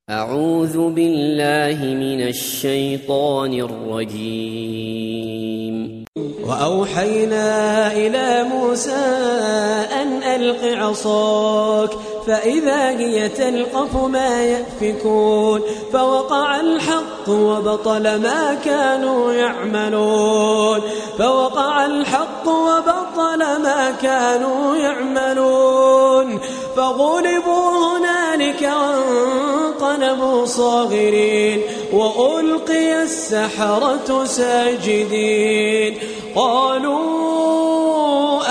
أعوذ بالله من الشيطان الرجيم. وأوحينا إلى موسى أن ألق عصاك فإذا هي تلقف ما يأفكون فوقع الحق وبطل ما كانوا يعملون فغلبوا هنالك وانقلبوا صاغرين وألقي السحرة ساجدين قالوا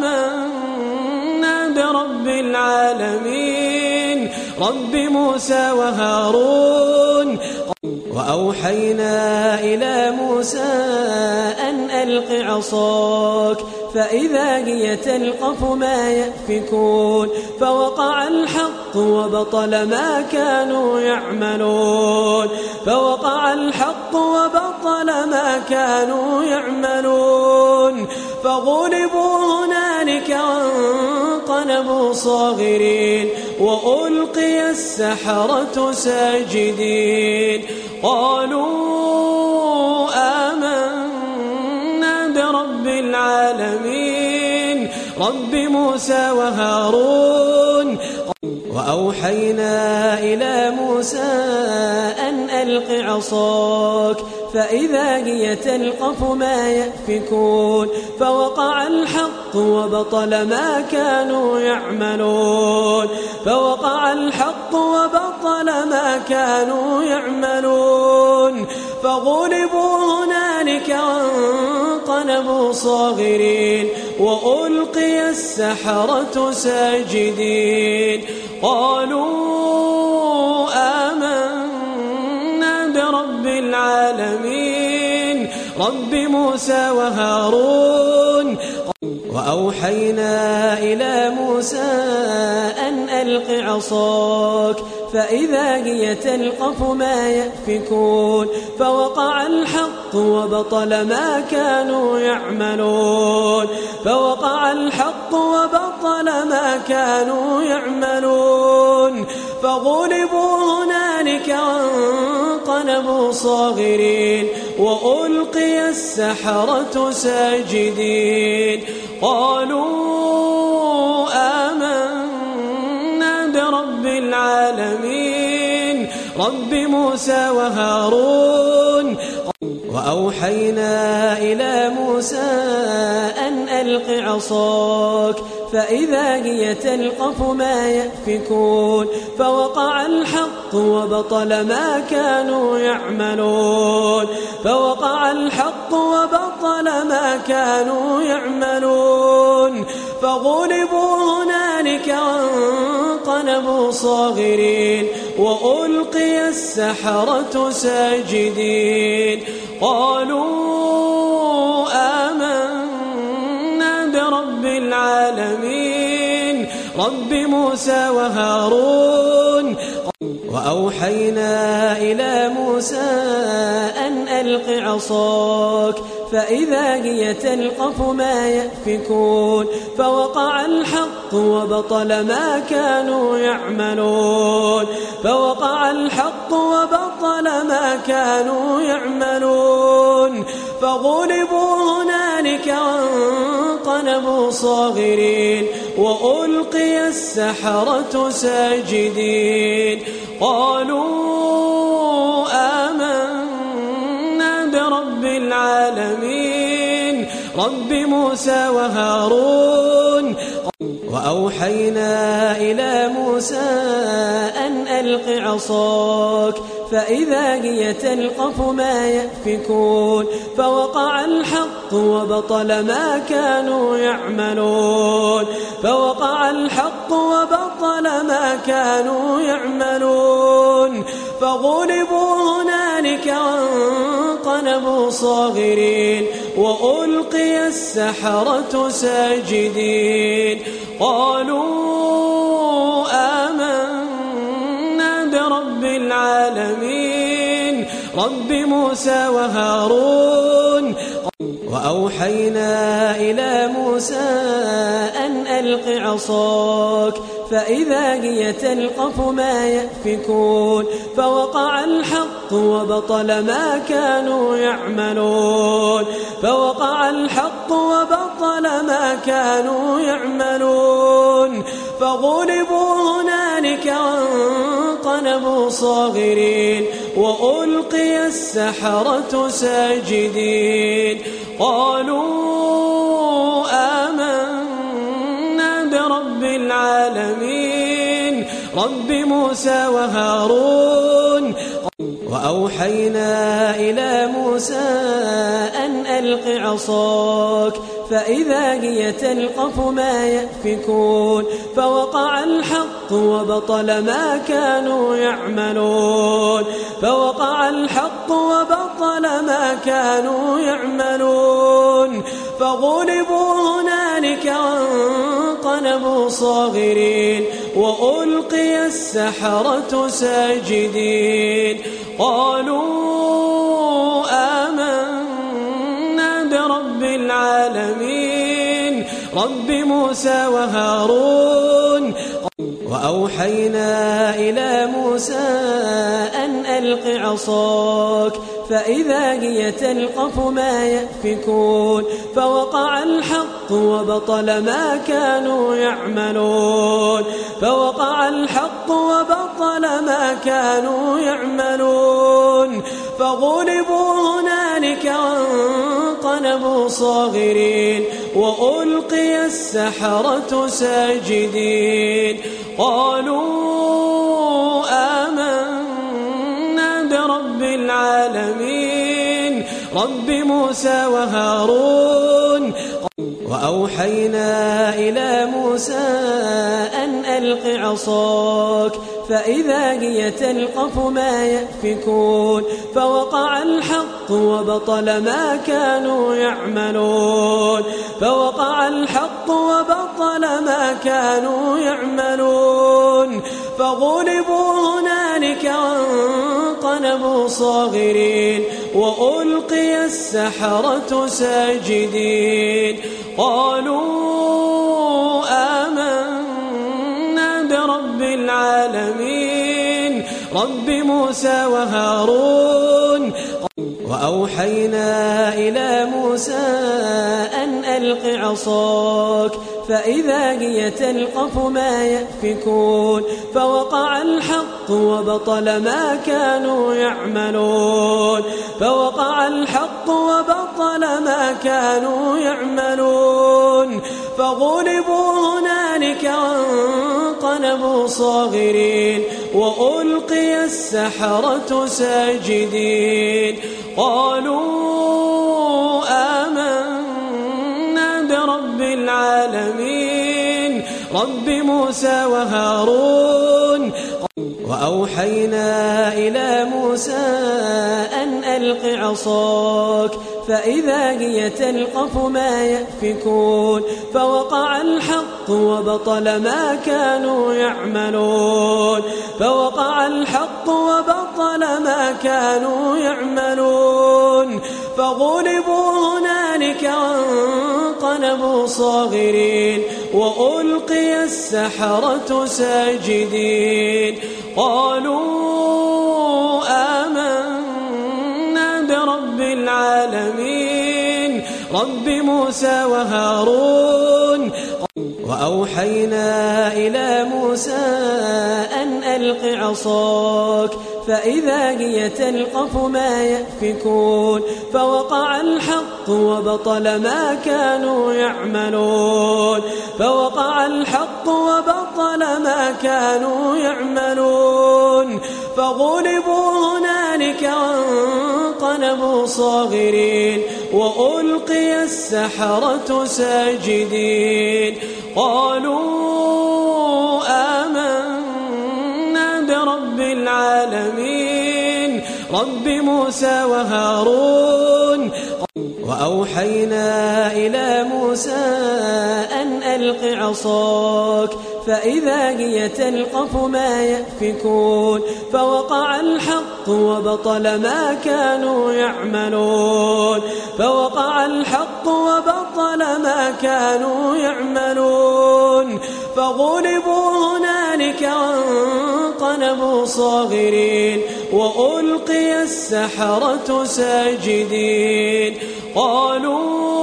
آمنا برب العالمين رب موسى وهارون. وأوحينا إلى موسى أن ألق عصاك فإذا هي تلقف ما يأفكون فوقع الحق وبطل ما كانوا يعملون فغلبوا هنالك وانقلبوا صاغرين وألقي السحرة ساجدين قالوا آمنا برب العالمين رب موسى وهارون. وأوحينا إلى موسى أن ألق عصاك فإذا هي تلقف ما يأفكون فوقع الحق وبطل ما كانوا يعملون فغلبوا هنالك وانقلبوا صاغرين وألقي السحرة ساجدين قالوا آمنا برب العالمين رب موسى وهارون. وأوحينا إلى موسى أن ألق عصاك فإذا هي تلقف ما يأفكون فوقع الحق وبطل ما كانوا يعملون فغلبوا هنالك وانقلبوا صاغرين وألقي السحرة ساجدين قالوا آمنا برب العالمين رب موسى وهارون. وأوحينا إلى موسى أن ألق عصاك فإذا هي تلقف ما يأفكون فوقع الحق وبطل ما كانوا يعملون فغلبوا هنالك وانقلبوا صاغرين وألقي السحرة ساجدين قالوا آمنا برب العالمين رب موسى وهارون. وأوحينا إلى موسى أن ألق عصاك فإذا هي تلقف ما يأفكون فوقع الحق وبطل ما كانوا يعملون فغلبوا هنالك وانقلبوا صاغرين وألقي السحرة ساجدين قالوا آمنا برب العالمين رب موسى وهارون. وأوحينا إلى موسى أن ألق عصاك فإذا هي تلقف ما يأفكون فوقع الحق وبطل ما كانوا يعملون فغلبوا هنالك وانقلبوا صاغرين وألقي السحرة ساجدين قالوا آمنا برب العالمين رب موسى وهارون. وأوحينا إلى موسى أن ألق عصاك فإذا هي تلقف ما يأفكون فوقع الحق وبطل ما كانوا يعملون فوقع الحق وبطل ما كانوا يعملون فغلبوا هنالك وانقلبوا صاغرين وألقي السحرة ساجدين قالوا آمنا برب العالمين رب موسى وهارون وأوحينا إلى موسى أن ألق عصاك فإذا هي تلقف ما يأفكون فوقع الحق وبطل ما كانوا يعملون فوقع الحق وبطل ما كانوا يعملون فغلبوا هنالك وانقلبوا صاغرين وألقي السحرة ساجدين قالوا آمنا برب العالمين رب موسى وهارون وأوحينا إلى موسى أن ألق عصاك فإذا هي تلقف ما يأفكون فوقع الحق وبطل ما كانوا يعملون فوقع الحق وبطل ما كانوا يعملون فغلبوا هنالك وانقلبوا صاغرين وألقي السحرة ساجدين قالوا آمنا برب العالمين رب موسى وهارون وأوحينا إلى موسى أن ألق عصاك فإذا هي تلقف ما يأفكون فوقع الحق وبطل ما كانوا يعملون فوقع الحق وبطل ما كانوا يعملون فغلبوا هنالك وانقلبوا صاغرين وألقي السحرة ساجدين قالوا آمنا برب العالمين رب موسى وهارون وأوحينا إلى موسى أن ألق عصاك فإذا هي تلقف ما يأفكون فوقع الحق وبطل ما كانوا يعملون فوقع الحق وبطل ما كانوا يعملون فغلبوا هنالك وانقلبوا صاغرين وألقي السحرة ساجدين قالوا آمنا برب العالمين رب موسى وهارون وأوحينا إلى موسى أن ألق عصاك فإذا هي تلقف ما يأفكون فوقع الحق وبطل ما كانوا يعملون فوقع الحق وبطل ما كانوا يعملون فغلبوا هنالك وانقلبوا صاغرين وألقي السحرة ساجدين قالوا آمنا برب العالمين رب موسى وهارون وأوحينا إلى موسى أن ألق عصاك فإذا هي تلقف ما يأفكون فوقع الحق وبطل ما كانوا يعملون فوقع الحق وبطل ما كانوا يعملون فغلبوا هنالك وانقلبوا صاغرين وألقي السحرة ساجدين قالوا آمنا برب العالمين رب موسى وهارون وأوحينا إلى موسى أن ألق ألق عصاك فإذا هي تلقف ما يأفكون فوقع الحق وبطل ما كانوا يعملون فغلبوا هنالك وانقلبوا صاغرين وألقي السحرة ساجدين قالوا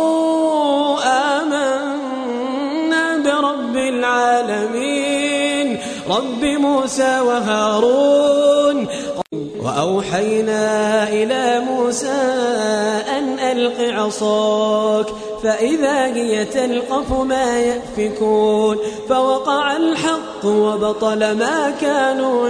آمنا برب العالمين رب موسى وهارون وأوحينا إلى موسى أن ألق عصاك فإذا هي تلقف ما يأفكون فوقع الحق وبطل ما كانوا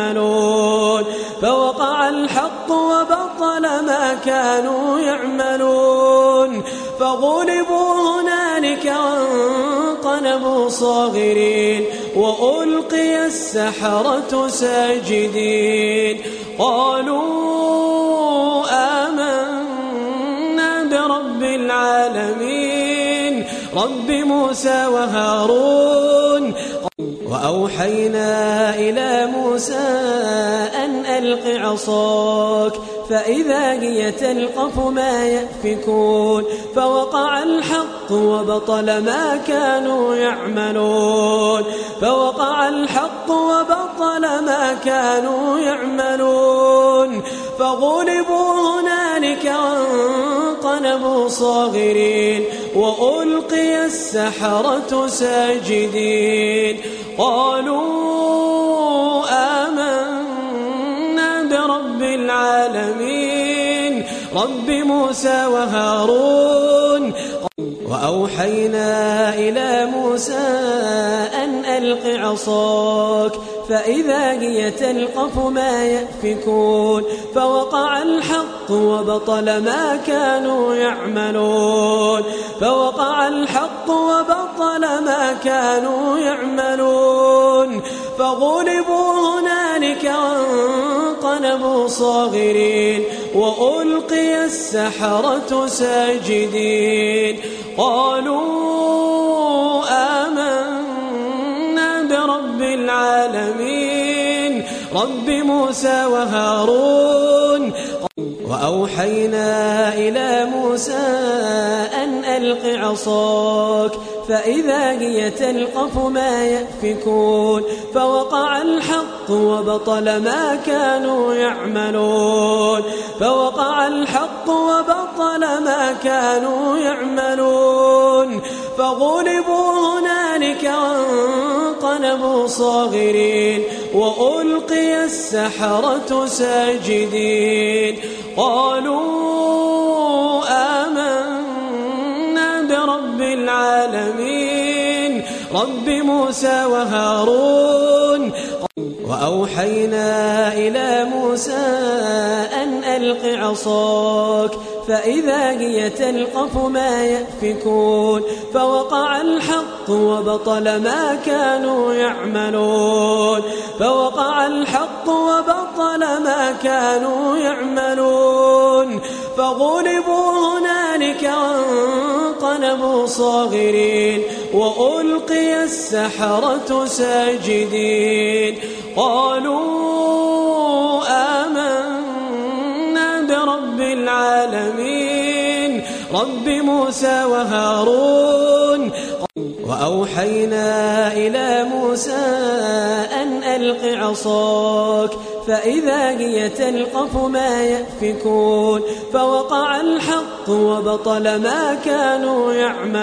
يعملون فغلبوا هنالك وانقلبوا صاغرين وألقي السحرة ساجدين قالوا آمنا برب العالمين رب موسى وهارون وأوحينا إلى موسى أن ألق عصاك فإذا هي تلقف ما يأفكون فوقع الحق وبطل ما كانوا يعملون فغلبوا هنالك وانقلبوا صاغرين وألقي السحرة ساجدين قالوا آمنا برب العالمين رب موسى وهارون وأوحينا إلى موسى أن ألق عصاك فإذا هي تلقف ما يأفكون فوقع الحق وبطل ما كانوا يعملون فغلبوا هنالك وانقلبوا صاغرين وألقي السحرة ساجدين قالوا آمنا برب العالمين رب موسى وهارون وأوحينا إلى موسى أن ألق عصاك فإذا هي تلقف ما يأفكون فوقع الحق وبطل ما كانوا يعملون فغلبوا هنالك وانقلبوا صاغرين وألقي السحرة ساجدين قالوا آمنا برب العالمين رب موسى وهارون وأوحينا إلى موسى أن ألق عصاك فإذا هي تلقف ما يأفكون فوقع الحق وبطل ما كانوا يعملون فغلبوا هنالك وانقلبوا صاغرين وألقي السحرة ساجدين قالوا آمنا برب العالمين رب موسى وهارون وأوحينا إلى موسى أن ألق عصاك فإذا هي تلقف ما يأفكون فوقع الحق وبطل ما كانوا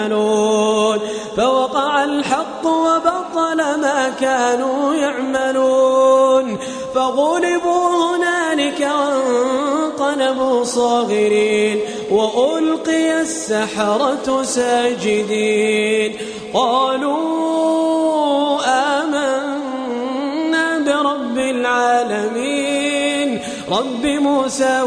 يعملون فغلبوا هنالك وانقلبوا صاغرين وألقي السحرة ساجدين قالوا آمنا برب العالمين رب موسى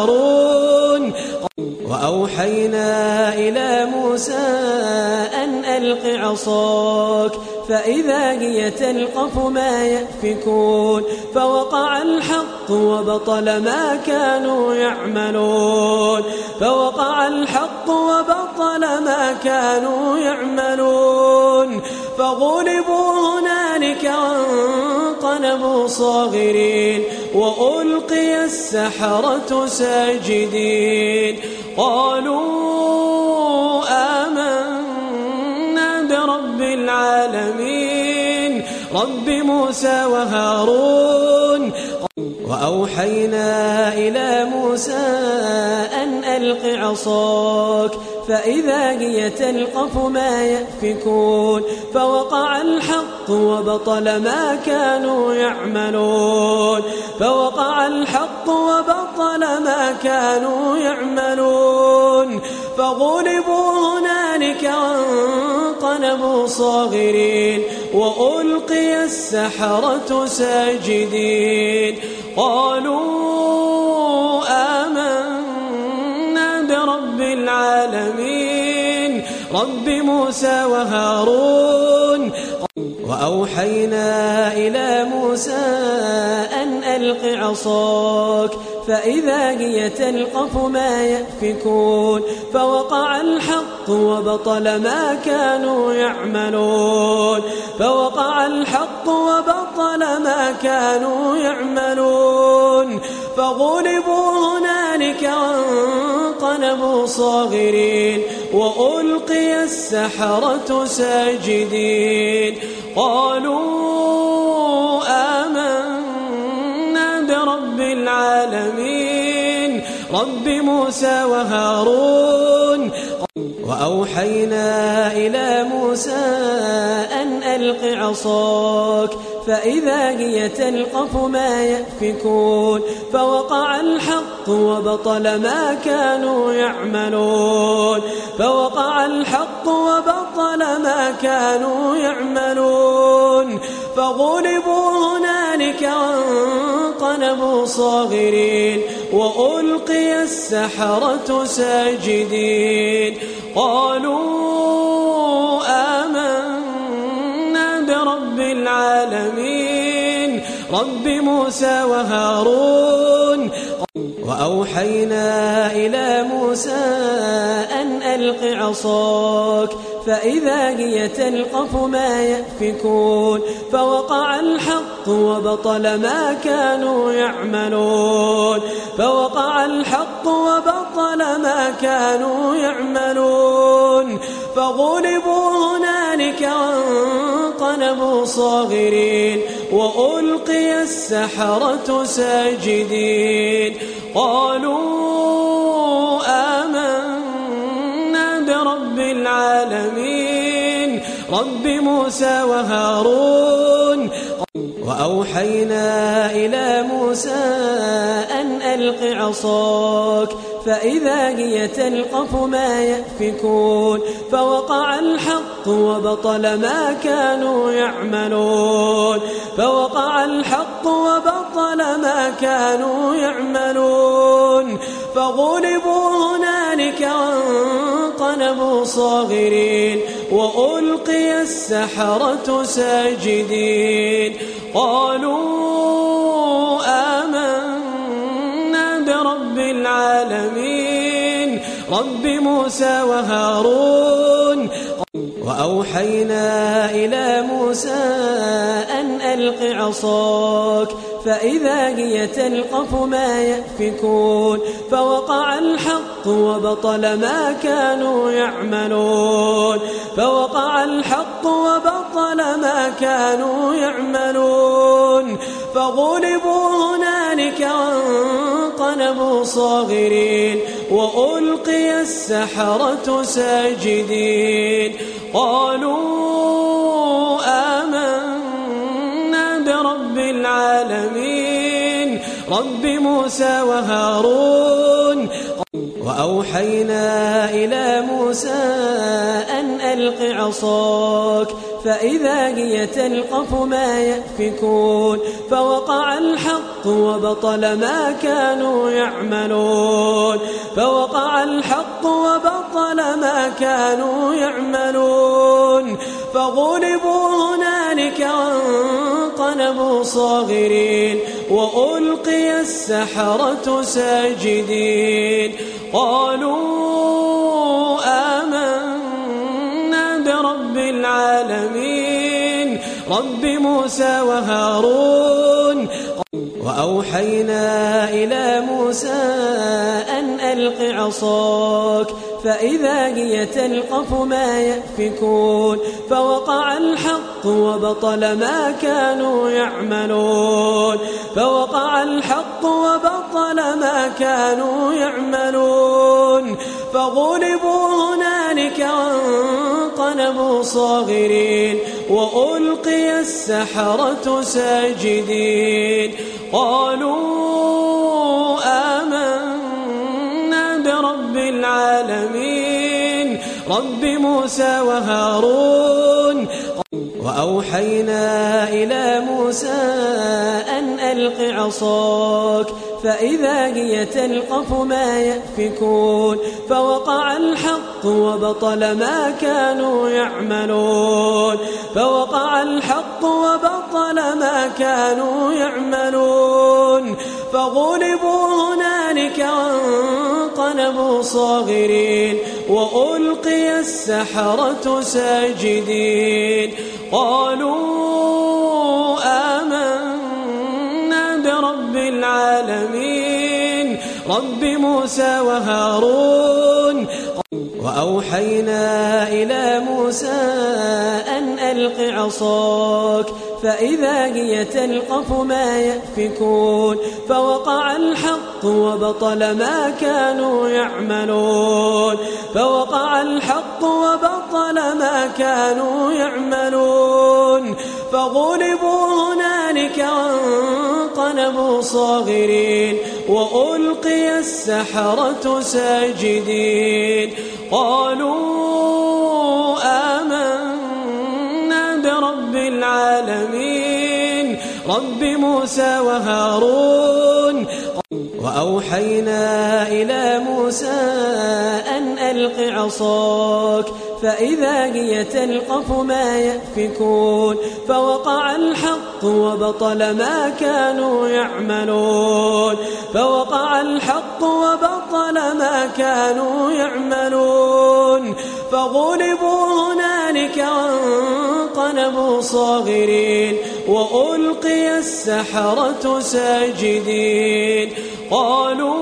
وهارون وأوحينا إلى موسى أن ألق عصاك فإذا هي تلقف ما يأفكون فوقع الحق وبطل ما كانوا يعملون فوقع الحق وبطل ما كانوا يعملون فغلبوا هنالك وانقلبوا صاغرين وألقي السحرة ساجدين قالوا آمنا برب العالمين رب موسى وهارون وأوحينا إلى موسى أن ألق عصاك فإذا هي تلقف ما يأفكون فوقع الحق وبطل ما كانوا يعملون فوقع الحق وبطل ما كانوا يعملون فغلبوا هنالك وانقلبوا صاغرين وألقي السحرة ساجدين قالوا آمنا برب العالمين رب موسى وهارون وأوحينا إلى موسى أن ألق عصاك فإذا هي تلقف ما يأفكون فوقع الحق وبطل ما كانوا يعملون فوقع الحق وبطل ما كانوا يعملون فغلبوا هنالك وانقلبوا صاغرين وألقي السحرة ساجدين قالوا آمنا برب العالمين رب موسى وهارون وأوحينا إلى موسى أن ألق عصاك فإذا هي تلقف ما يأفكون فوقع الحق وبطل ما كانوا يعملون فوقع الحق وبطل ما كانوا يعملون فغلبوا هنالك وانقلبوا صاغرين وألقي السحرة ساجدين قالوا آمنا برب العالمين رب موسى وهارون وأوحينا إلى موسى أن ألق عصاك فإذا هي تلقف ما يأفكون فوقع الحق وبطل ما كانوا يعملون فوقع الحق وبطل ما كانوا يعملون فغلبوا هنالك وانقلبوا صاغرين وألقي السحرة ساجدين قالوا آمنا برب العالمين رب موسى وهارون وأوحينا إلى موسى أن ألق عصاك فإذا هي تلقف ما يأفكون فوقع الحق وبطل ما كانوا يعملون فوقع الحق وبطل ما كانوا يعملون فغلبوا هنالك وانقلبوا صاغرين وألقي السحرة ساجدين قالوا آمنا برب العالمين رب موسى وهارون وأوحينا إلى موسى أن ألق عصاك فإذا هي تلقف ما يأفكون فوقع الحق وبطل ما كانوا يعملون فوقع الحق وبطل ما كانوا يعملون فغلبوا هنالك وانقلبوا صاغرين وألقي السحرة ساجدين قالوا آمنا برب العالمين رب موسى وهارون وأوحينا إلى موسى أن ألق عصاك فإذا هي تلقف ما يأفكون فوقع الحق وبطل ما كانوا يعملون فوقع الحق وبطل ما كانوا يعملون فغلبوا هنالك وانقلبوا صاغرين وألقي السحرة ساجدين قالوا آمنا برب العالمين رب موسى وهارون وأوحينا إلى موسى أن ألق عصاك فإذا هي تلقف ما يأفكون فوقع الحق وبطل ما كانوا يعملون فوقع الحق وبطل ما كانوا يعملون فغلبوا هنالك وانقلبوا صاغرين وألقي السحرة ساجدين قالوا آمنا برب العالمين رب موسى وهارون وأوحينا إلى موسى أن ألق عصاك فإذا هي تلقف ما يأفكون فوقع الحق وبطل ما كانوا يعملون فوقع الحق وبطل ما كانوا يعملون فغلبوا هنالك وانقلبوا صاغرين وألقي السحرة ساجدين قالوا آمنا برب العالمين رب موسى وهارون وأوحينا إلى موسى أن ألق عصاك فإذا هي تلقف ما يأفكون فوقع الحق وبطل ما كانوا يعملون فوقع الحق وبطل ما كانوا يعملون فغلبوا هنالك وانقلبوا صاغرين وألقي السحرة ساجدين قالوا آمنا برب العالمين رب موسى وهارون وأوحينا إلى موسى أن ألق عصاك فإذا هي تلقف ما يأفكون فوقع الحق وبطل ما كانوا يعملون فوقع الحق وبطل ما كانوا يعملون فغلبوا هنالك وانقلبوا صاغرين وألقي السحرة ساجدين قالوا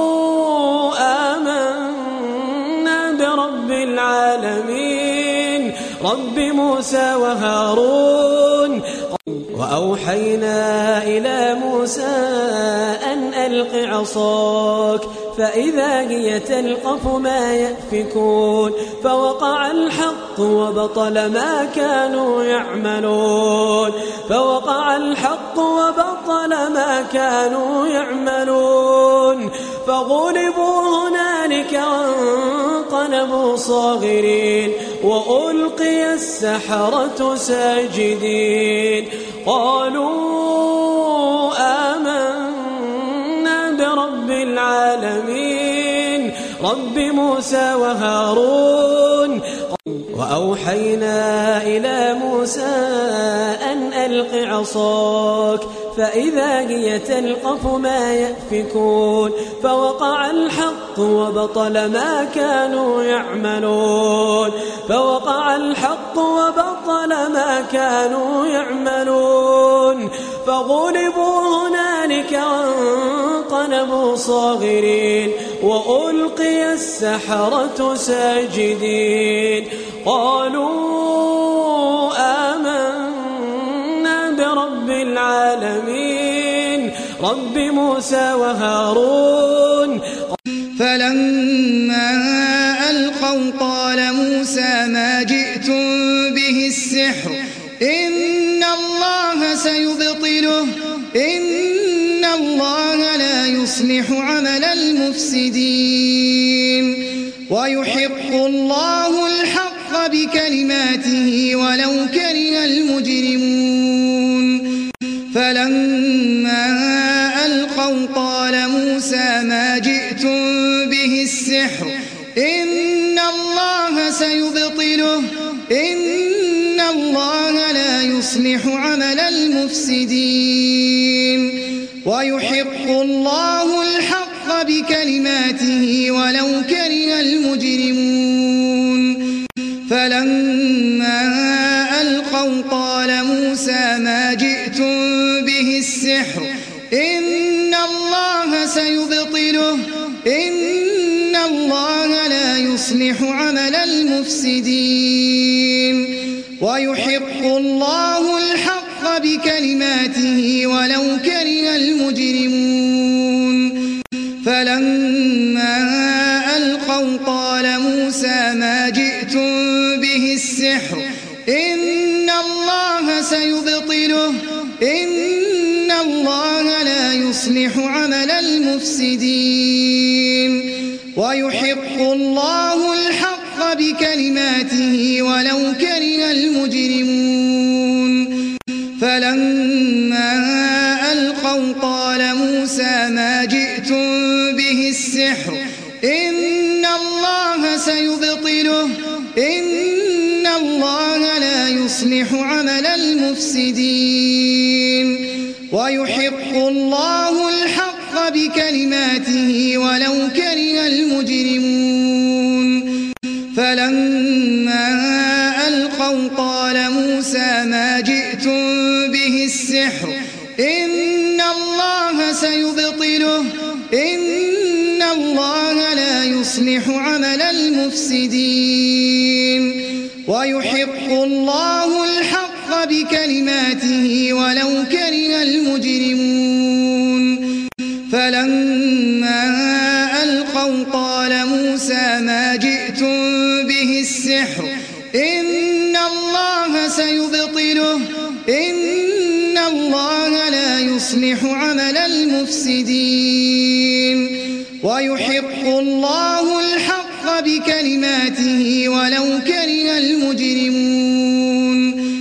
آمنا برب العالمين رب موسى وهارون وأوحينا إلى موسى أن ألق عصاك فإذا هي تلقف ما يأفكون فوقع الحق وبطل ما كانوا يعملون فوقع الحق وبطل ما كانوا يعملون فغلبوا هنالك وانقلبوا صاغرين وألقي السحرة ساجدين قالوا آمنا برب العالمين رب موسى وهارون وأوحينا إلى موسى أن ألق عصاك فإذا هي تلقف ما يأفكون فوقع الحق وبطل ما كانوا يعملون فوقع الحق وبطل ما كانوا يعملون فغلبوا هنالك وانقلبوا صاغرين وألقي السحرة ساجدين قالوا آمنا برب العالمين رب موسى وهارون فلما ألقوا قال موسى ما جئتم به السحر إن الله سيبطله إن الله لا يصلح عمل المفسدين ويحق الله الحق بكلماته ولو كره المجرمون فلما ألقوا قال موسى ما جئتم به السحر إن الله سيبطله إن الله لا يصلح عمل المفسدين ويحق الله الحق بكلماته ولو كره المجرمون فلما ألقوا قال موسى ما جئتم به السحر إن الله سيبطله إن الله لا يصلح عمل المفسدين ويحق الله الحق بكلماته ولو كره المجرمون فلما ألقوا قال موسى ما جئتم به السحر إن الله سيبطله إن الله لا يصلح عمل المفسدين ويحق الله الحق بكلماته ولو كره المجرمون فلما ألقوا قال موسى ما جئتم به السحر إن الله سيبطله إن الله لا يصلح عمل المفسدين ويحق الله الحق بكلماته ولو كره المجرمون فلما ألقوا قال موسى ما جئتم به السحر إن الله سيبطله إن الله لا يصلح عمل المفسدين ويحق الله الحق بكلماته ولو كره المجرمون فلما ألقوا قال موسى ما جئتم به السحر إن الله سيبطله إن الله لا يصلح عمل المفسدين ويحق الله الحق بكلماته ولو كره المجرمون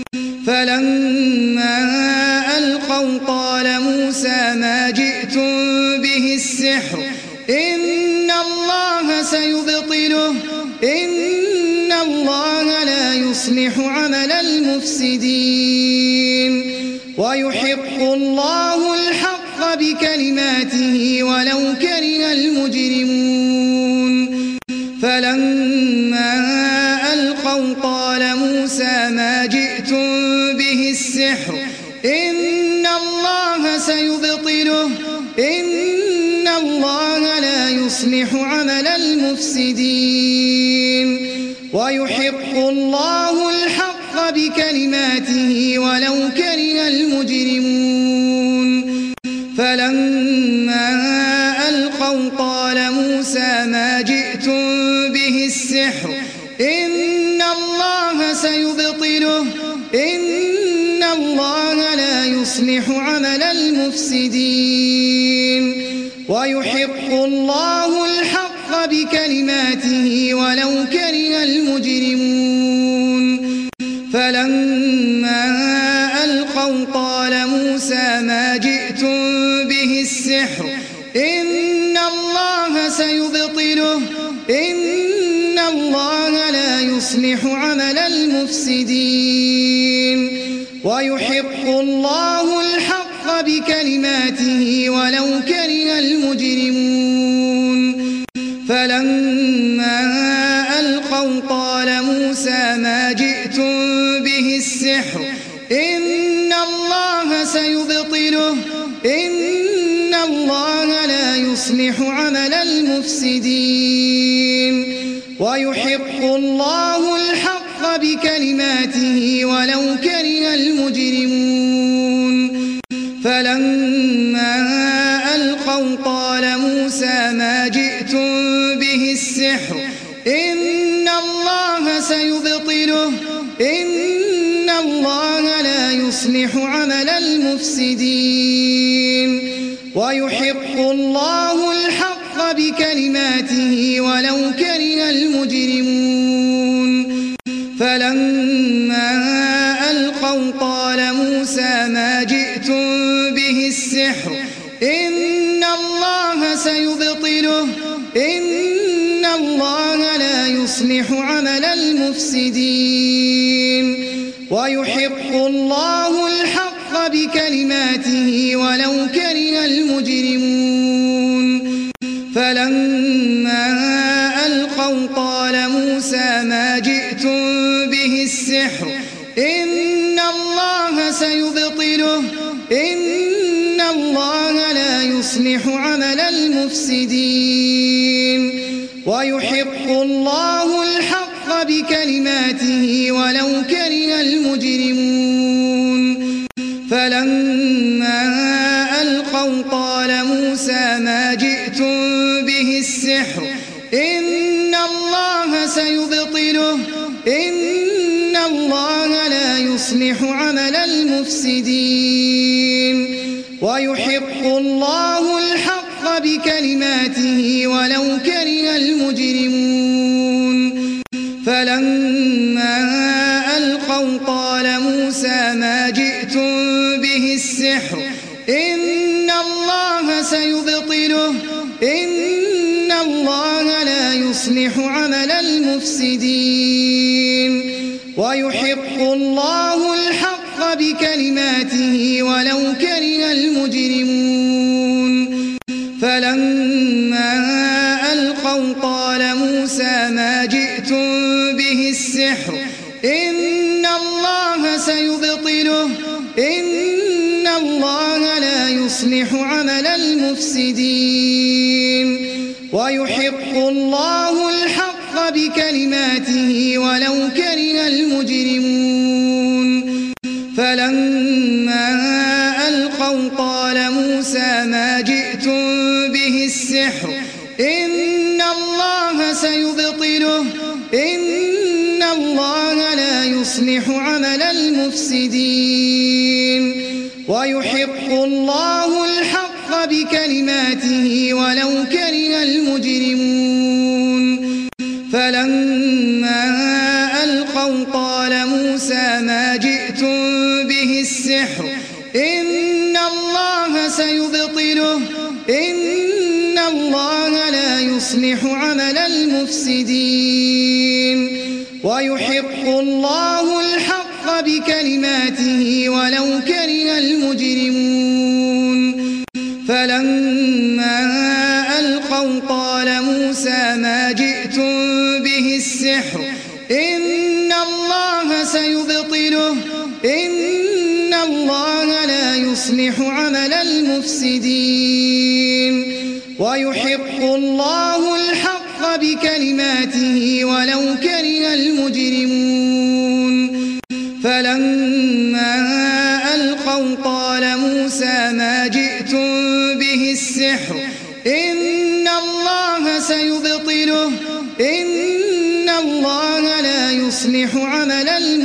فلما ألقوا قال موسى ما جئتم به السحر إن الله سيبطله إن الله لا يصلح عمل المفسدين ويحق الله الحق بكلماته ولو كره المجرمون فلما ألقوا قال موسى ما جئتم به السحر إن الله سيبطله إن الله لا يصلح عمل المفسدين ويحق الله الحق بكلماته ولو كره المجرمون فلما ألقوا قال موسى ما جئتم به السحر إن الله سيبطله إن الله لا يصلح عمل المفسدين ويحق الله الحق بكلماته ولو كره المجرمون فلما ألقوا قال موسى ما جئتم به السحر إن الله سيبطله إن الله لا يصلح عمل المفسدين ويحق الله الحق بكلماته ولو كره المجرمون فلما ألقوا قال موسى ما جئتم به السحر إن الله سيبطله إن الله لا يصلح عمل المفسدين ويحق الله الحق بكلماته ولو كره المجرمون فلما ألقوا قال موسى ما جئتم به السحر إن الله سيبطله إن الله لا يصلح عمل المفسدين ويحق الله الحق بكلماته ولو كره المجرمون فلما ألقوا قال موسى ما جئتم به السحر إن الله سيبطله إن الله لا يصلح عمل المفسدين ويحق الله الحق بكلماته ولو كره المجرمون فلما ألقوا قال موسى ما جئتم به السحر إن الله سيبطله إن الله لا يصلح عمل المفسدين ويحق الله الحق بكلماته ولو كره المجرمون فلما ألقوا قال موسى ما جئتم به السحر إن الله سيبطله إن الله لا يصلح عمل المفسدين ويحق الله الحق بكلماته ولو كره المجرمون فلما ألقوا قال موسى ما جئتم به السحر إن الله سيبطله إن الله لا يصلح عمل المفسدين ويحق الله الحق بكلماته ولو كره المجرمون فلما ألقوا قال موسى ما جئتم به السحر إن الله سيبطله إن الله لا يصلح عمل المفسدين ويحق الله الحق بكلماته ولو كره المجرمون فلما ألقوا قال موسى ما جئتم به السحر إن الله سيبطله إن الله لا يصلح عمل المفسدين ويحق الله الحق بكلماته ولو كره المجرمون فلما ألقوا قال موسى ما جئتم به السحر إن الله سيبطله إن الله لا يصلح عمل المفسدين ويحق الله الحق بكلماته ولو كره المجرمون فلما ألقوا قال موسى ما جئتم به السحر إن الله سيبطله إن الله لا يصلح عمل المفسدين ويحق الله الحق بكلماته ولو كره المجرمون فلما ألقوا قال موسى ما جئتم به السحر إن الله سيبطله إن الله لا يصلح عمل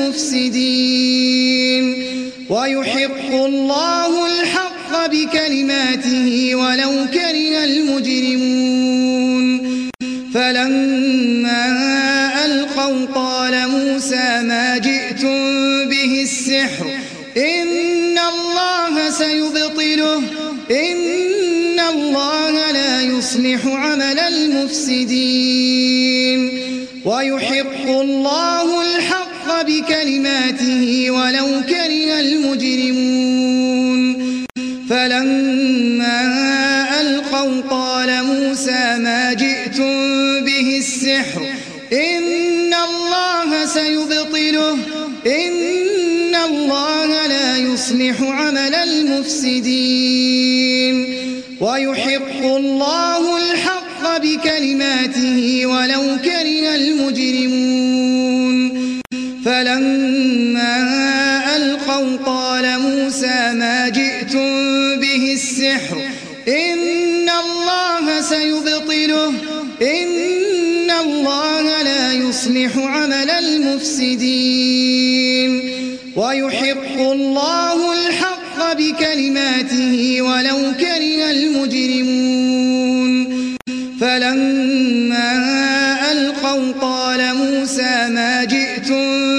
المفسدين ويحق الله الحق بكلماته ولو كره المجرمون فلما ألقوا قال موسى ما جئتم به السحر إن الله سيبطله إن الله لا يصلح عمل المفسدين ويحق الله الحق بكلماته ولو كره المجرمون فلما ألقوا قال موسى ما جئتم به السحر إن الله سيبطله إن الله لا يصلح عمل المفسدين ويحق الله الحق بكلماته ولو كره المجرمون فلما ألقوا قال موسى ما جئتم به السحر إن الله سيبطله إن الله لا يصلح عمل المفسدين ويحق الله الحق بكلماته ولو كره المجرمون فلما ألقوا قال موسى ما جئتم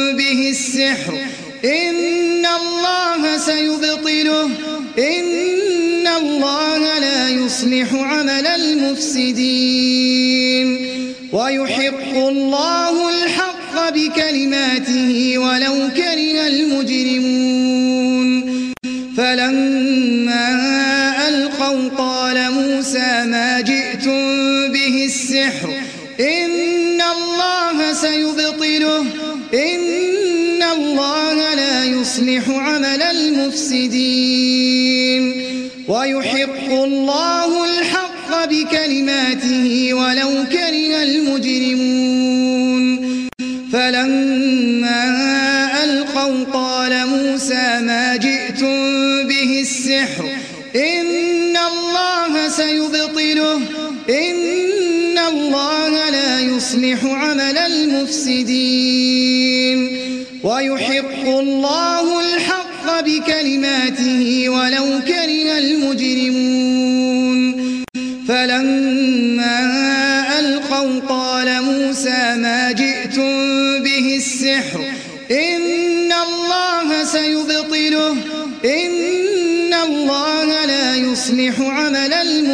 الله لا يصلح عمل المفسدين ويحق الله الحق بكلماته ولو كره المجرمون فلما ألقوا قال موسى ما جئتم به السحر إن الله سيبطله إن الله لا يصلح عمل المفسدين ويحق الله الحق بكلماته ولو كره المجرمون فلما ألقوا قال موسى ما جئتم به السحر إن الله سيبطله إن الله لا يصلح عمل المفسدين ويحق الله الحق بكلماته ولو كره المجرمون فلما ألقوا قال موسى ما جئتم به السحر إن الله سيبطله إن الله لا يصلح عمل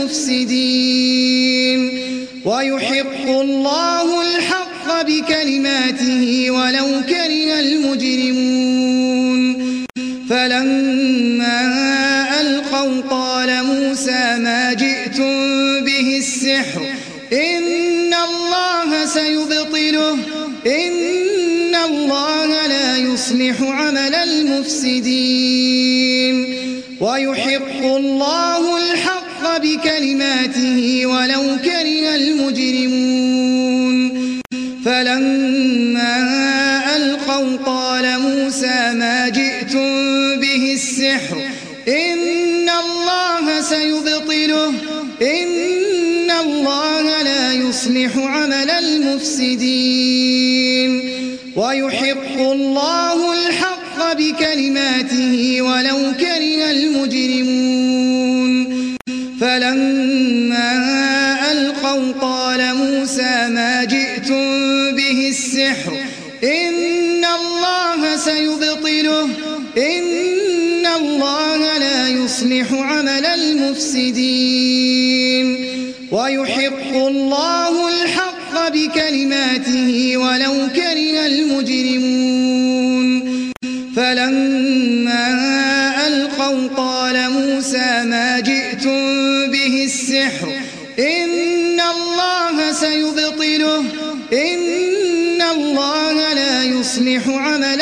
المفسدين ويحق الله الحق بكلماته ولو كره المجرمون فلما ألقوا قال موسى ما جئتم به السحر إن الله سيبطله إن الله لا يصلح عمل المفسدين ويحق الله الحق بكلماته ولو كره المجرمون فلما ألقوا قال موسى ما جئتم به السحر إن الله سيبطله إن الله لا يصلح عمل المفسدين ويحق الله الحق بكلماته ولو كره المجرمون فلما ألقوا قال موسى ما جئتم به السحر إن الله سيبطله إن الله لا يصلح عمل المفسدين ويحق الله الحق بكلماته ولو كره المجرمون فلما ألقوا قال موسى ما جئتم به السحر إن الله سيبطله إن الله لا يصلح عمل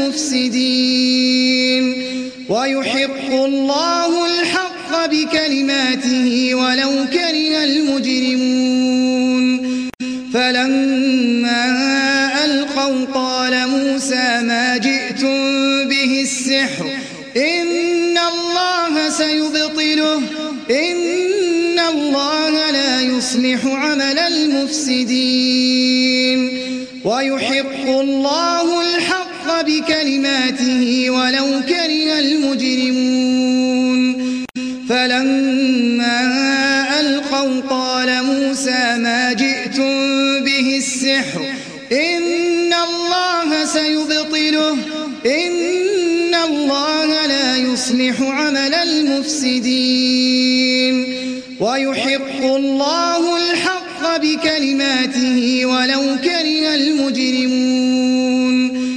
المفسدين ويحق الله الحق بكلماته ولو كره المجرمون فلما ألقوا قال موسى ما جئتم به السحر إن الله سيبطله إن الله لا يصلح عمل المفسدين ويحق الله الحق بكلماته ولو كره المجرمون فلما ألقوا قال موسى ما جئتم به السحر إن الله سيبطله إن الله لا يصلح عمل المفسدين ويحق الله الحق بكلماته ولو كره المجرمون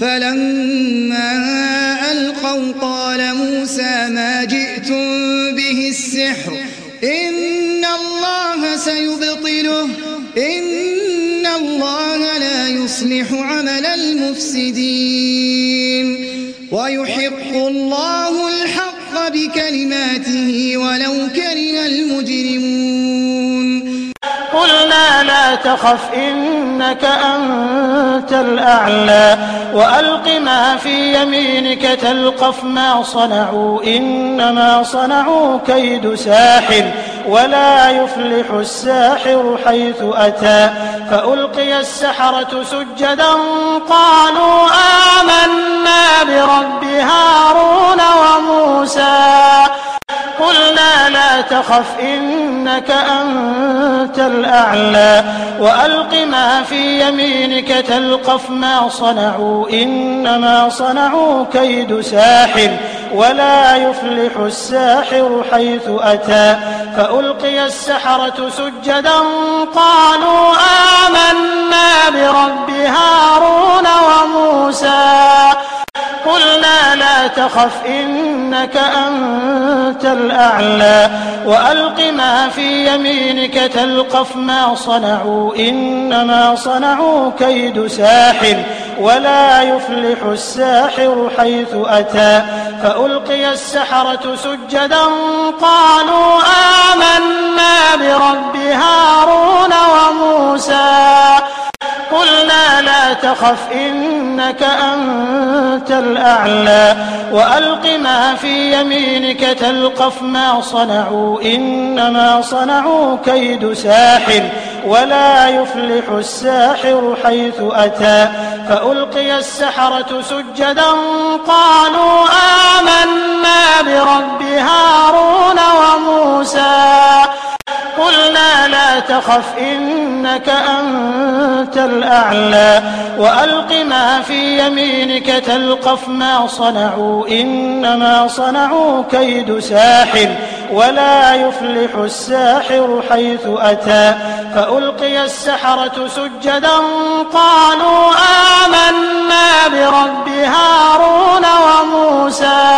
فلما ألقوا قال موسى ما جئتم به السحر إن الله سيبطله إن الله لا يصلح عمل المفسدين ويحق الله الحق بكلماته ولو كره المجرمون قلنا لا تخف إنك أنت الأعلى وألق ما في يمينك تلقف ما صنعوا إنما صنعوا كيد ساحر ولا يفلح الساحر حيث أتى فألقي السحرة سجدا قالوا آمنا برب هارون وموسى قلنا لا تخف إنك أنت الأعلى وألق ما في يمينك تلقف ما صنعوا إنما صنعوا كيد ساحر ولا يفلح الساحر حيث أتى فألقي السحرة سجدا قالوا آمنا برب هارون وموسى قلنا لا تخف إنك أنت الأعلى وألق ما في يمينك تلقف ما صنعوا إنما صنعوا كيد ساحر ولا يفلح الساحر حيث أتى فألقي السحرة سجدا قالوا آمنا برب هارون وموسى قلنا لا تخف إنك أنت الأعلى وألق ما في يمينك تلقف ما صنعوا إنما صنعوا كيد ساحر ولا يفلح الساحر حيث أتى فألقي السحرة سجدا قالوا آمنا برب هارون وموسى قلنا لا تخف إنك أنت الأعلى وألق ما في يمينك تلقف ما صنعوا إنما صنعوا كيد ساحر ولا يفلح الساحر حيث أتى فألقي السحرة سجدا قالوا آمنا برب هارون وموسى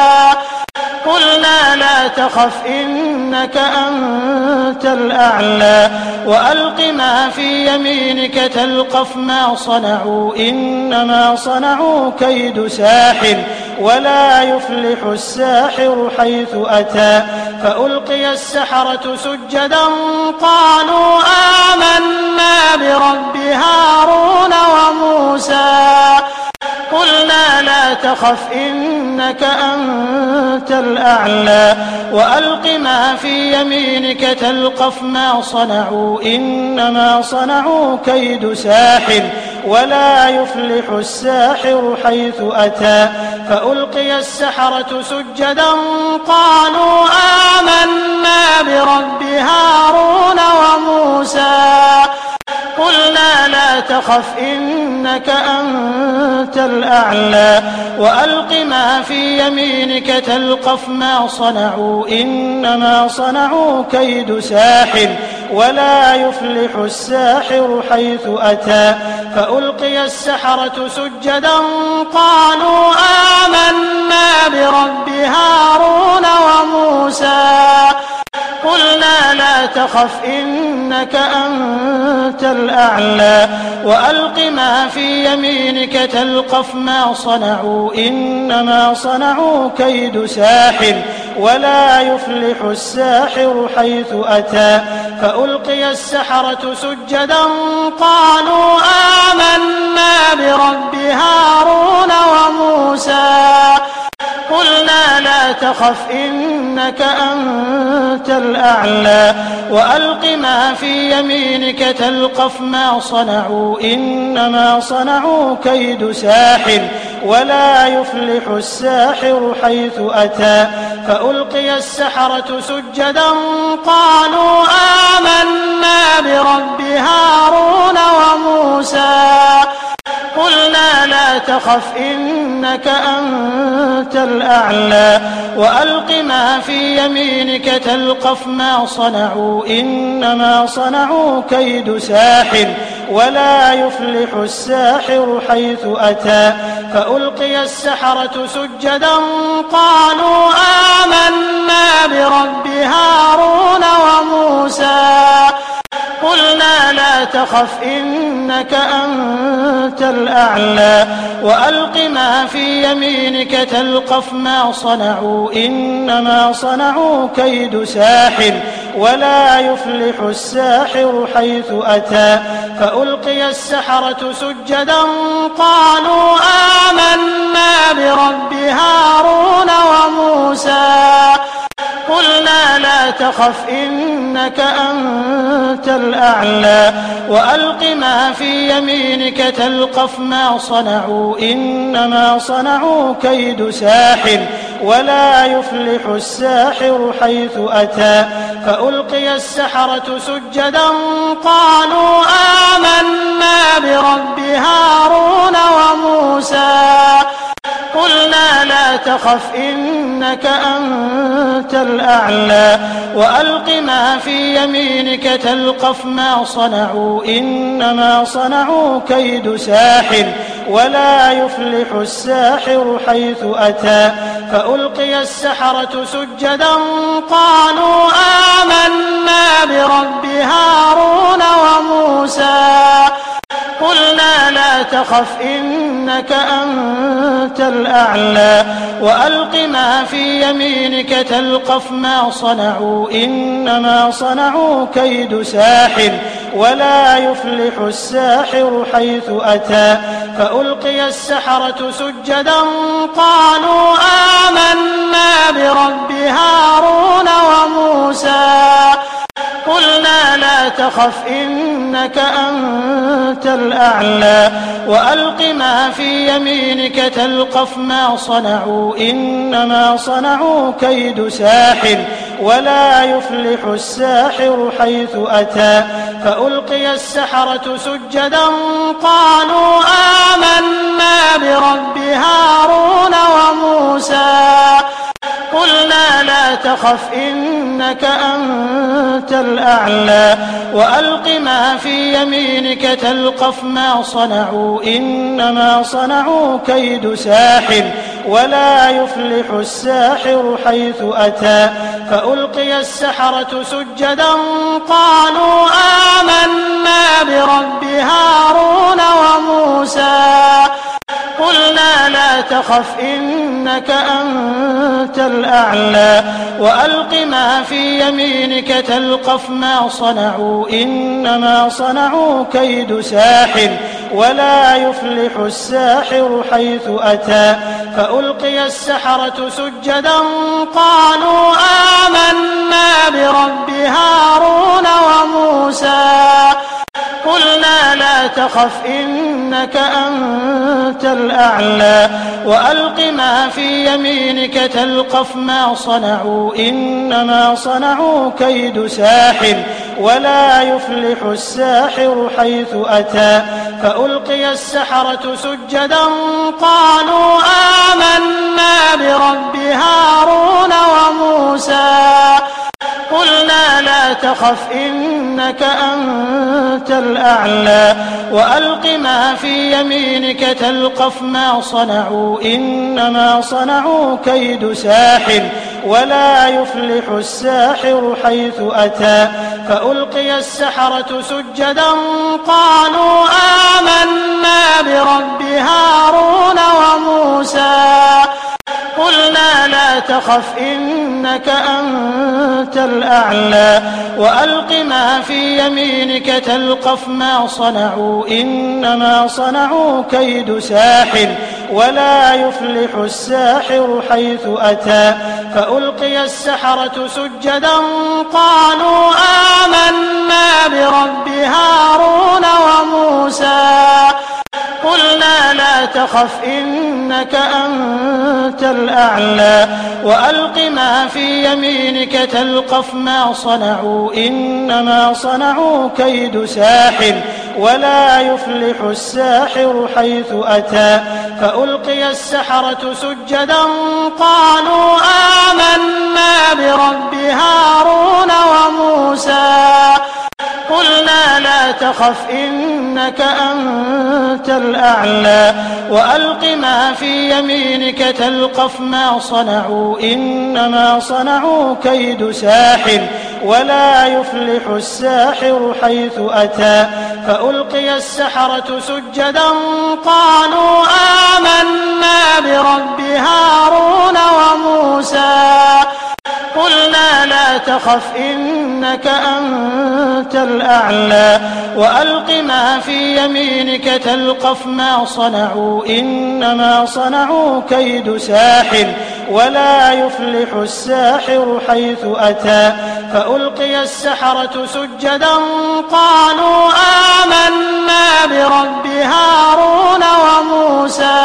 قلنا لا تخف إنك أنت الأعلى وألق ما في يمينك تلقف ما صنعوا إنما صنعوا كيد ساحر ولا يفلح الساحر حيث أتى فألقي السحرة سجدا قالوا آمنا برب هارون وموسى قلنا لا تخف إنك أنت الأعلى وألق ما في يمينك تلقف ما صنعوا إنما صنعوا كيد ساحر ولا يفلح الساحر حيث أتى فألقي السحرة سجدا قالوا آمنا برب هارون وموسى قلنا لا تخف إنك أنت الأعلى وألق ما في يمينك تلقف ما صنعوا إنما صنعوا كيد ساحر ولا يفلح الساحر حيث أتى فألقي السحرة سجدا قالوا آمنا برب هارون وموسى قلنا لا تخف إنك أنت الأعلى وألق ما في يمينك تلقف ما صنعوا إنما صنعوا كيد ساحر ولا يفلح الساحر حيث أتى فألقي السحرة سجدا قالوا آمنا برب هارون وموسى قلنا لا تخف إنك أنت الأعلى وألق ما في يمينك تلقف ما صنعوا إنما صنعوا كيد ساحر ولا يفلح الساحر حيث أتى فألقي السحرة سجدا قالوا آمنا برب هارون وموسى قلنا لا تخف إنك أنت الأعلى وألق ما في يمينك تلقف ما صنعوا إنما صنعوا كيد ساحر ولا يفلح الساحر حيث أتى فألقي السحرة سجدا قالوا آمنا برب هارون وموسى قلنا لا تخف إنك أنت الأعلى وألق ما في يمينك تلقف ما صنعوا إنما صنعوا كيد ساحر ولا يفلح الساحر حيث أتى فألقي السحرة سجدا قالوا آمنا برب هارون وموسى قلنا لا تخف إنك أنت الأعلى وألق ما في يمينك تلقف ما صنعوا إنما صنعوا كيد ساحر ولا يفلح الساحر حيث أتى فألقي السحرة سجدا قالوا آمنا برب هارون وموسى قلنا لا تخف إنك أنت الأعلى وألق ما في يمينك تلقف ما صنعوا إنما صنعوا كيد ساحر ولا يفلح الساحر حيث أتى فألقي السحرة سجدا قالوا آمنا برب هارون وموسى قلنا لا تخف إنك أنت الأعلى وألق ما في يمينك تلقف ما صنعوا إنما صنعوا كيد ساحر ولا يفلح الساحر حيث أتى فألقي السحرة سجدا قالوا آمنا برب هارون وموسى قلنا لا تخف إنك أنت الأعلى وألق ما في يمينك تلقف ما صنعوا إنما صنعوا كيد ساحر ولا يفلح الساحر حيث أتى فألقي السحرة سجدا قالوا آمنا برب هارون وموسى قلنا لا تخف إنك أنت الأعلى وألق ما في يمينك تلقف ما صنعوا إنما صنعوا كيد ساحر ولا يفلح الساحر حيث أتى فألقي السحرة سجدا قالوا آمنا برب هارون وموسى قلنا لا تخف إنك أنت الأعلى وألق ما في يمينك تلقف ما صنعوا إنما صنعوا كيد ساحر ولا يفلح الساحر حيث أتى فألقي السحرة سجدا قالوا آمنا برب هارون وموسى قلنا لا تخف إنك أنت الأعلى وألق ما في يمينك تلقف ما صنعوا إنما صنعوا كيد ساحر ولا يفلح الساحر حيث أتى فألقي السحرة سجدا قالوا آمنا برب هارون وموسى قلنا لا تخف إنك أنت الأعلى وألق ما في يمينك تلقف ما صنعوا إنما صنعوا كيد ساحر ولا يفلح الساحر حيث أتى فألقي السحرة سجدا قالوا آمنا برب هارون وموسى قلنا لا تخف إنك أنت الأعلى وألق ما في يمينك تلقف ما صنعوا إنما صنعوا كيد ساحر ولا يفلح الساحر حيث أتى فألقي السحرة سجدا قالوا آمنا برب هارون وموسى قلنا لا تخف إنك أنت الأعلى وألق ما في يمينك تلقف ما صنعوا إنما صنعوا كيد ساحر ولا يفلح الساحر حيث أتى فألقي السحرة سجدا قالوا آمنا برب هارون وموسى قلنا لا تخف إنك أنت الأعلى وألق ما في يمينك تلقف ما صنعوا إنما صنعوا كيد ساحر ولا يفلح الساحر حيث أتى فألقي السحرة سجدا قالوا آمنا برب هارون وموسى قلنا لا تخف إنك أنت الأعلى وألق ما في يمينك تلقف ما صنعوا إنما صنعوا كيد ساحر ولا يفلح الساحر حيث أتى فألقي السحرة سجدا قالوا آمنا برب هارون وموسى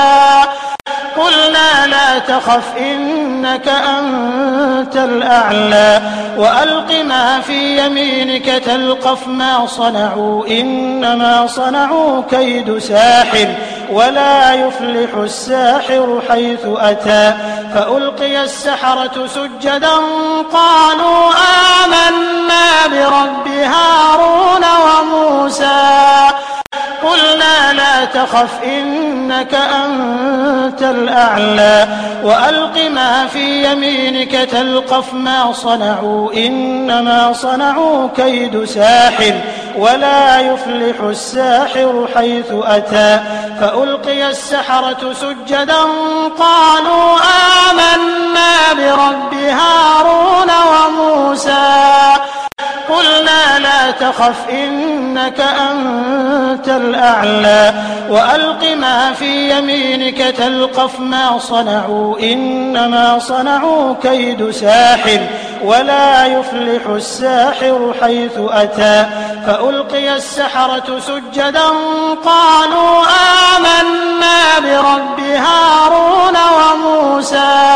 قلنا لا تخف إنك أنت الأعلى وألق ما في يمينك تلقف ما صنعوا إنما صنعوا كيد ساحر ولا يفلح الساحر حيث أتى فألقي السحرة سجدا قالوا آمنا برب هارون وموسى قلنا لا تخف إنك أنت الأعلى وألق ما في يمينك تلقف ما صنعوا إنما صنعوا كيد ساحر ولا يفلح الساحر حيث أتى فألقي السحرة سجدا قالوا آمنا برب هارون وموسى قلنا لا تخف إنك أنت الأعلى وألق ما في يمينك تلقف ما صنعوا إنما صنعوا كيد ساحر ولا يفلح الساحر حيث أتى فألقي السحرة سجدا قالوا آمنا برب هارون وموسى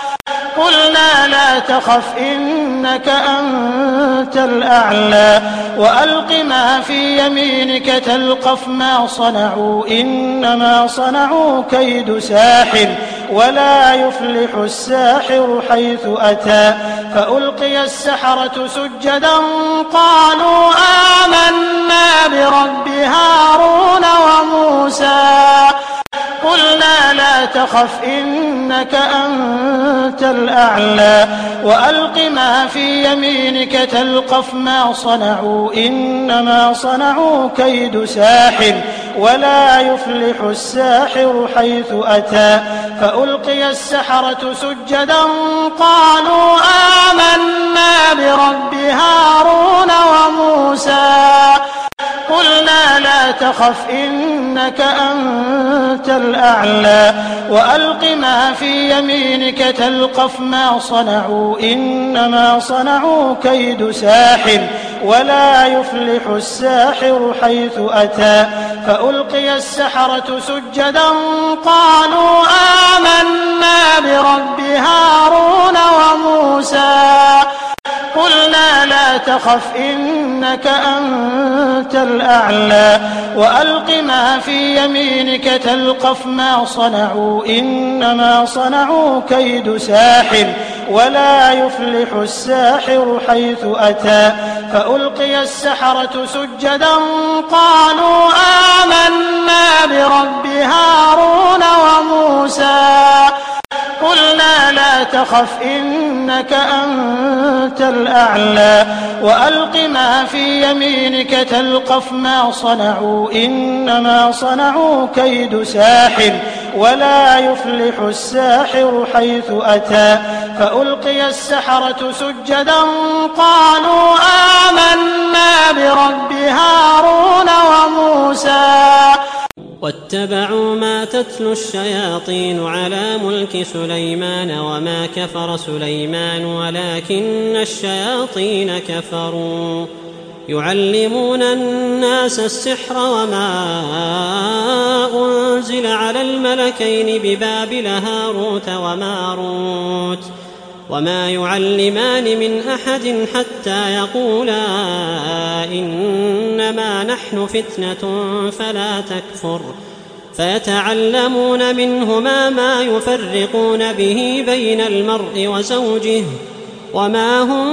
قلنا لا تخف إنك أنت الأعلى وألق ما في يمينك تلقف ما صنعوا إنما صنعوا كيد ساحر ولا يفلح الساحر حيث أتى فألقي السحرة سجدا قالوا آمنا برب هارون وموسى قلنا لا تخف إنك أنت الأعلى وألق ما في يمينك تلقف ما صنعوا إنما صنعوا كيد ساحر ولا يفلح الساحر حيث أتى فألقي السحرة سجدا قالوا آمنا برب هارون وموسى قلنا لا تخف إنك أنت الأعلى وألق ما في يمينك تلقف ما صنعوا إنما صنعوا كيد ساحر ولا يفلح الساحر حيث أتى فألقي السحرة سجدا قالوا آمنا برب هارون وموسى قلنا لا تخف إنك أنت الأعلى وألق ما في يمينك تلقف ما صنعوا إنما صنعوا كيد ساحر ولا يفلح الساحر حيث أتى فألقي السحرة سجدا قالوا آمنا برب هارون وموسى قلنا لا تخف إنك أنت الأعلى وألق ما في يمينك تلقف ما صنعوا إنما صنعوا كيد ساحر ولا يفلح الساحر حيث أتى فألقي السحرة سجدا قالوا آمنا برب هارون وموسى واتبعوا ما تتلو الشياطين على ملك سليمان وما كفر سليمان ولكن الشياطين كفروا يعلمون الناس السحر وما أنزل على الملكين ببابل هاروت وماروت وما يعلمان من أحد حتى يقولا إنما نحن فتنة فلا تكفر فيتعلمون منهما ما يفرقون به بين المرء وزوجه وما هم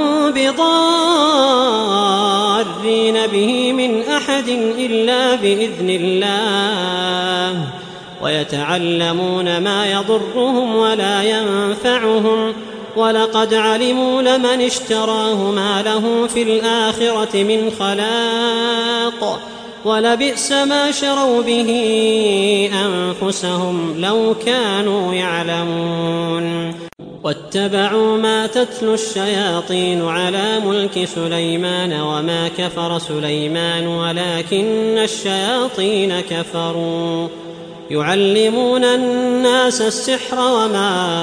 بضارين به من أحد إلا بإذن الله ويتعلمون ما يضرهم ولا ينفعهم ولقد علموا لمن اشتراه ما له في الآخرة من خلاق ولبئس ما شروا به أنفسهم لو كانوا يعلمون واتبعوا ما تتلو الشياطين على ملك سليمان وما كفر سليمان ولكن الشياطين كفروا يعلمون الناس السحر وما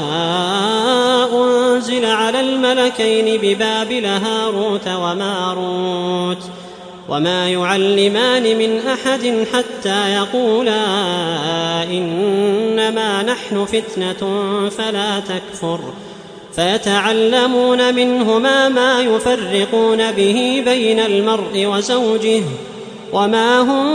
أنزل على الملكين ببابل هاروت وماروت وما يعلمان من أحد حتى يقولا إنما نحن فتنة فلا تكفر فيتعلمون منهما ما يفرقون به بين المرء وزوجه وما هم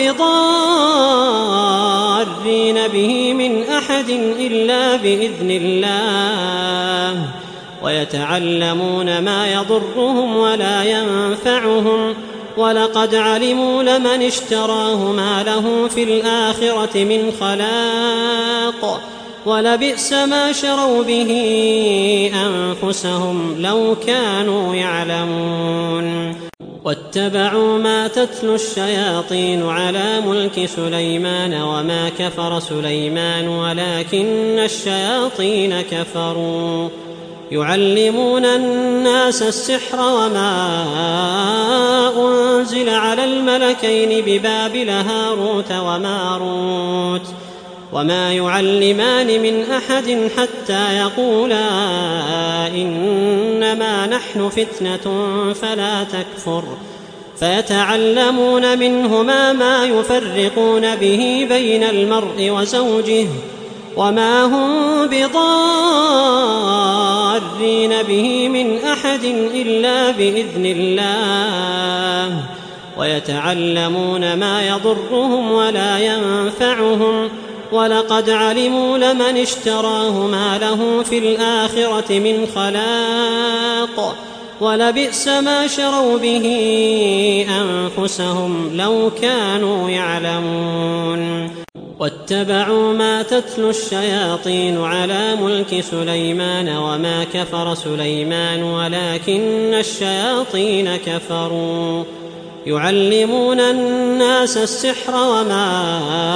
بضارين به من أحد إلا بإذن الله ويتعلمون ما يضرهم ولا ينفعهم ولقد علموا لمن اشتراه ما له في الآخرة من خلاق ولبئس ما شروا به أنفسهم لو كانوا يعلمون واتبعوا ما تتلو الشياطين على ملك سليمان وما كفر سليمان ولكن الشياطين كفروا يعلمون الناس السحر وما أنزل على الملكين ببابل هاروت وماروت وما يعلمان من أحد حتى يقولا إنما نحن فتنة فلا تكفر فيتعلمون منهما ما يفرقون به بين المرء وزوجه وما هم بضارين به من أحد إلا بإذن الله ويتعلمون ما يضرهم ولا ينفعهم ولقد علموا لمن اشتراه ما له في الآخرة من خلاق ولبئس ما شروا به أنفسهم لو كانوا يعلمون واتبعوا ما تتلو الشياطين على ملك سليمان وما كفر سليمان ولكن الشياطين كفروا يعلمون الناس السحر وما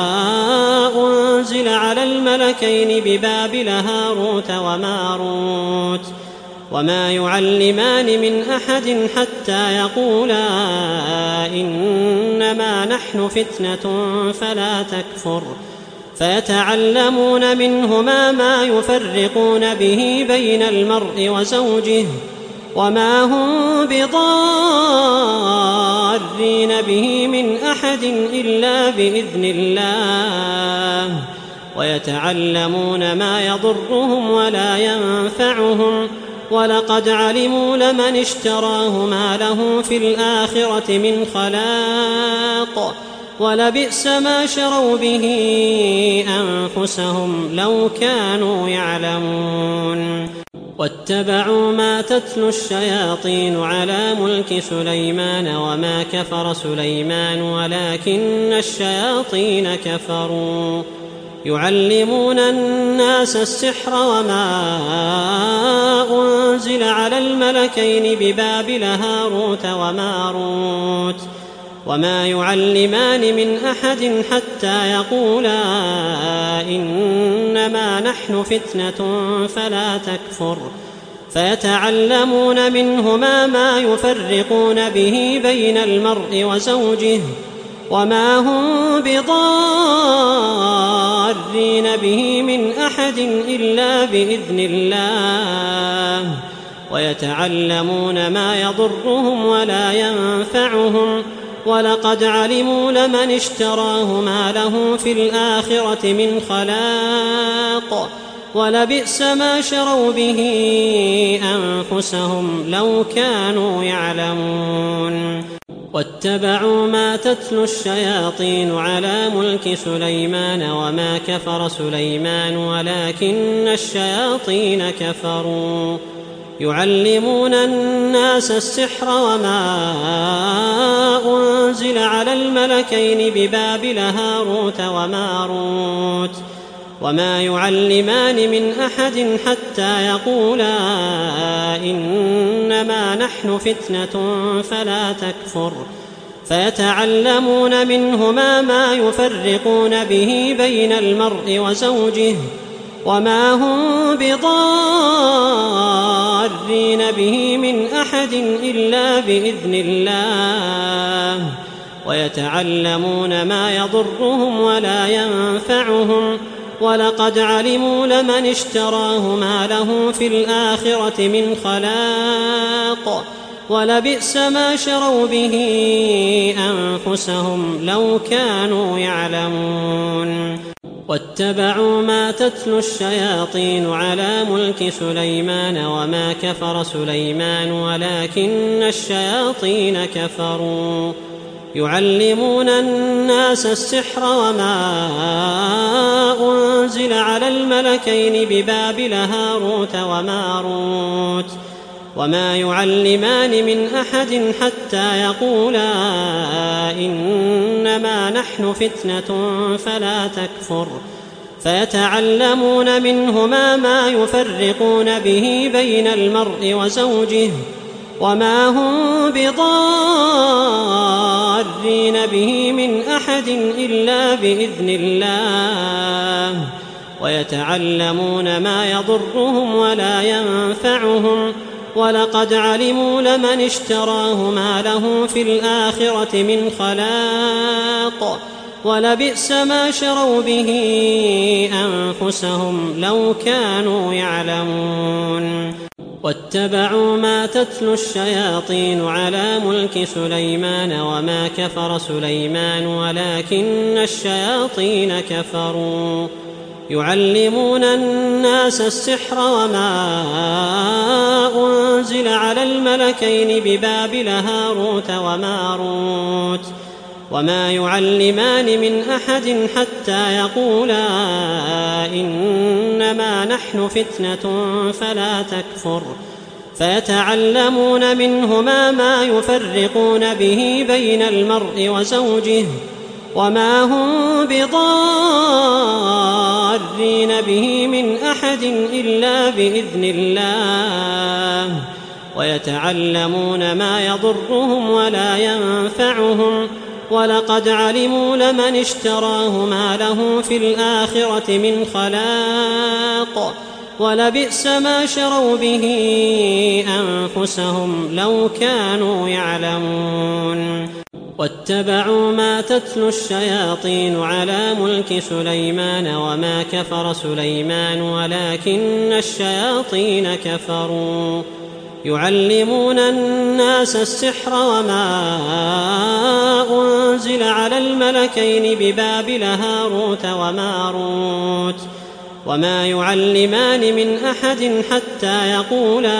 أنزل على الملكين ببابل هاروت وماروت وما يعلمان من أحد حتى يقولا إنما نحن فتنة فلا تكفر فيتعلمون منهما ما يفرقون به بين المرء وزوجه وما هم بضارين به من أحد إلا بإذن الله ويتعلمون ما يضرهم ولا ينفعهم ولقد علموا لمن اشتراه ما له في الآخرة من خلاق ولبئس ما شروا به أنفسهم لو كانوا يعلمون واتبعوا ما تتلو الشياطين على ملك سليمان وما كفر سليمان ولكن الشياطين كفروا يعلمون الناس السحر وما أنزل على الملكين ببابل هاروت وماروت وما يعلمان من أحد حتى يقولا إنما نحن فتنة فلا تكفر فيتعلمون منهما ما يفرقون به بين المرء وزوجه وما هم بضارين به من أحد إلا بإذن الله ويتعلمون ما يضرهم ولا ينفعهم ولقد علموا لمن اشتراه ما له في الآخرة من خلاق ولبئس ما شروا به أنفسهم لو كانوا يعلمون واتبعوا ما تتلو الشياطين على ملك سليمان وما كفر سليمان ولكن الشياطين كفروا يعلمون الناس السحر وما أنزل على الملكين ببابل هاروت وماروت وما يعلمان من أحد حتى يقولا إنما نحن فتنة فلا تكفر فيتعلمون منهما ما يفرقون به بين المرء وزوجه وما هم بضارين به من أحد إلا بإذن الله ويتعلمون ما يضرهم ولا ينفعهم ولقد علموا لمن اشتراه ما له في الآخرة من خلاق ولبئس ما شروا به أنفسهم لو كانوا يعلمون واتبعوا ما تتلو الشياطين على ملك سليمان وما كفر سليمان ولكن الشياطين كفروا يعلمون الناس السحر وما أنزل على الملكين ببابل هاروت وماروت وما يعلمان من أحد حتى يقولا إنما نحن فتنة فلا تكفر فيتعلمون منهما ما يفرقون به بين المرء وزوجه وما هم بضارين به من أحد إلا بإذن الله ويتعلمون ما يضرهم ولا ينفعهم ولقد علموا لمن اشتراه ما له في الآخرة من خلاق ولبئس ما شروا به أنفسهم لو كانوا يعلمون واتبعوا ما تتلو الشياطين على ملك سليمان وما كفر سليمان ولكن الشياطين كفروا يعلمون الناس السحر وما أنزل على الملكين ببابل هاروت وماروت وما يعلمان من أحد حتى يقولا إنما نحن فتنة فلا تكفر فيتعلمون منهما ما يفرقون به بين المرء وزوجه وما هم بضارين به من أحد إلا بإذن الله ويتعلمون ما يضرهم ولا ينفعهم ولقد علموا لمن اشتراه ما له في الآخرة من خلاق ولبئس ما شروا به أنفسهم لو كانوا يعلمون واتبعوا ما تتلو الشياطين على ملك سليمان وما كفر سليمان ولكن الشياطين كفروا يعلمون الناس السحر وما أنزل على الملكين ببابل هاروت وماروت وما يعلمان من أحد حتى يقولا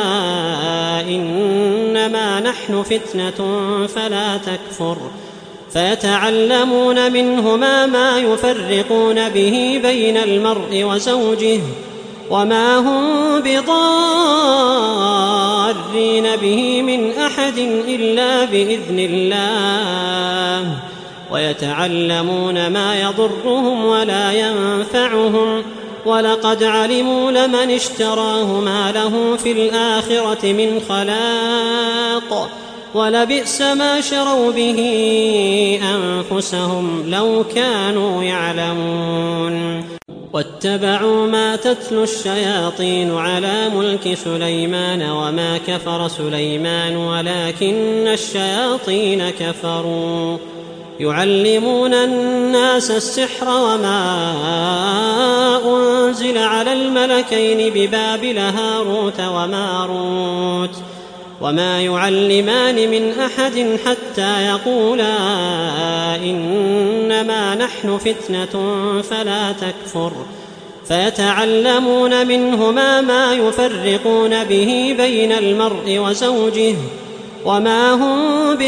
إنما نحن فتنة فلا تكفر فيتعلمون منهما ما يفرقون به بين المرء وزوجه وما هم بضارين به من أحد إلا بإذن الله ويتعلمون ما يضرهم ولا ينفعهم ولقد علموا لمن اشتراه ما له في الآخرة من خلاق ولبئس ما شروا به أنفسهم لو كانوا يعلمون واتبعوا ما تتلو الشياطين على ملك سليمان وما كفر سليمان ولكن الشياطين كفروا يعلمون الناس السحر وما أنزل على الملكين ببابل هاروت وماروت وما يعلمان من أحد حتى يقولا إنما نحن فتنة فلا تكفر فيتعلمون منهما ما يفرقون به بين المرء وزوجه وما هم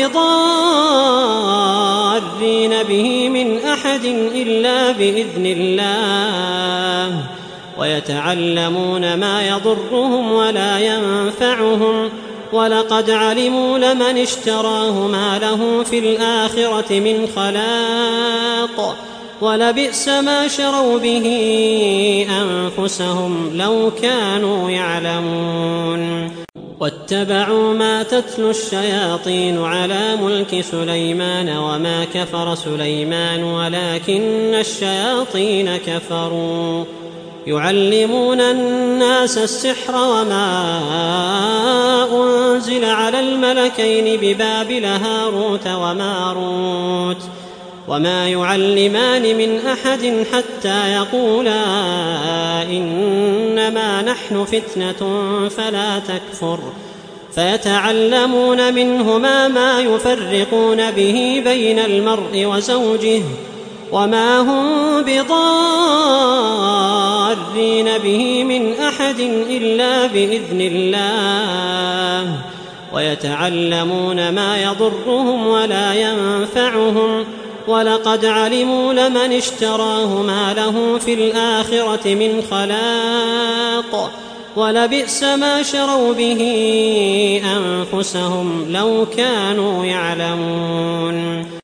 بضارين به من أحد إلا بإذن الله ويتعلمون ما يضرهم ولا ينفعهم ولقد علموا لمن اشتراه ما له في الآخرة من خلاق ولبئس ما شروا به أنفسهم لو كانوا يعلمون واتبعوا ما تتلو الشياطين على ملك سليمان وما كفر سليمان ولكن الشياطين كفروا يعلمون الناس السحر وما أنزل على الملكين ببابل هاروت وماروت وما يعلمان من أحد حتى يقولا إنما نحن فتنة فلا تكفر فيتعلمون منهما ما يفرقون به بين المرء وزوجه وما هم بضارين به من أحد إلا بإذن الله ويتعلمون ما يضرهم ولا ينفعهم ولقد علموا لمن اشتراه ما له في الآخرة من خلاق ولبئس ما شروا به أنفسهم لو كانوا يعلمون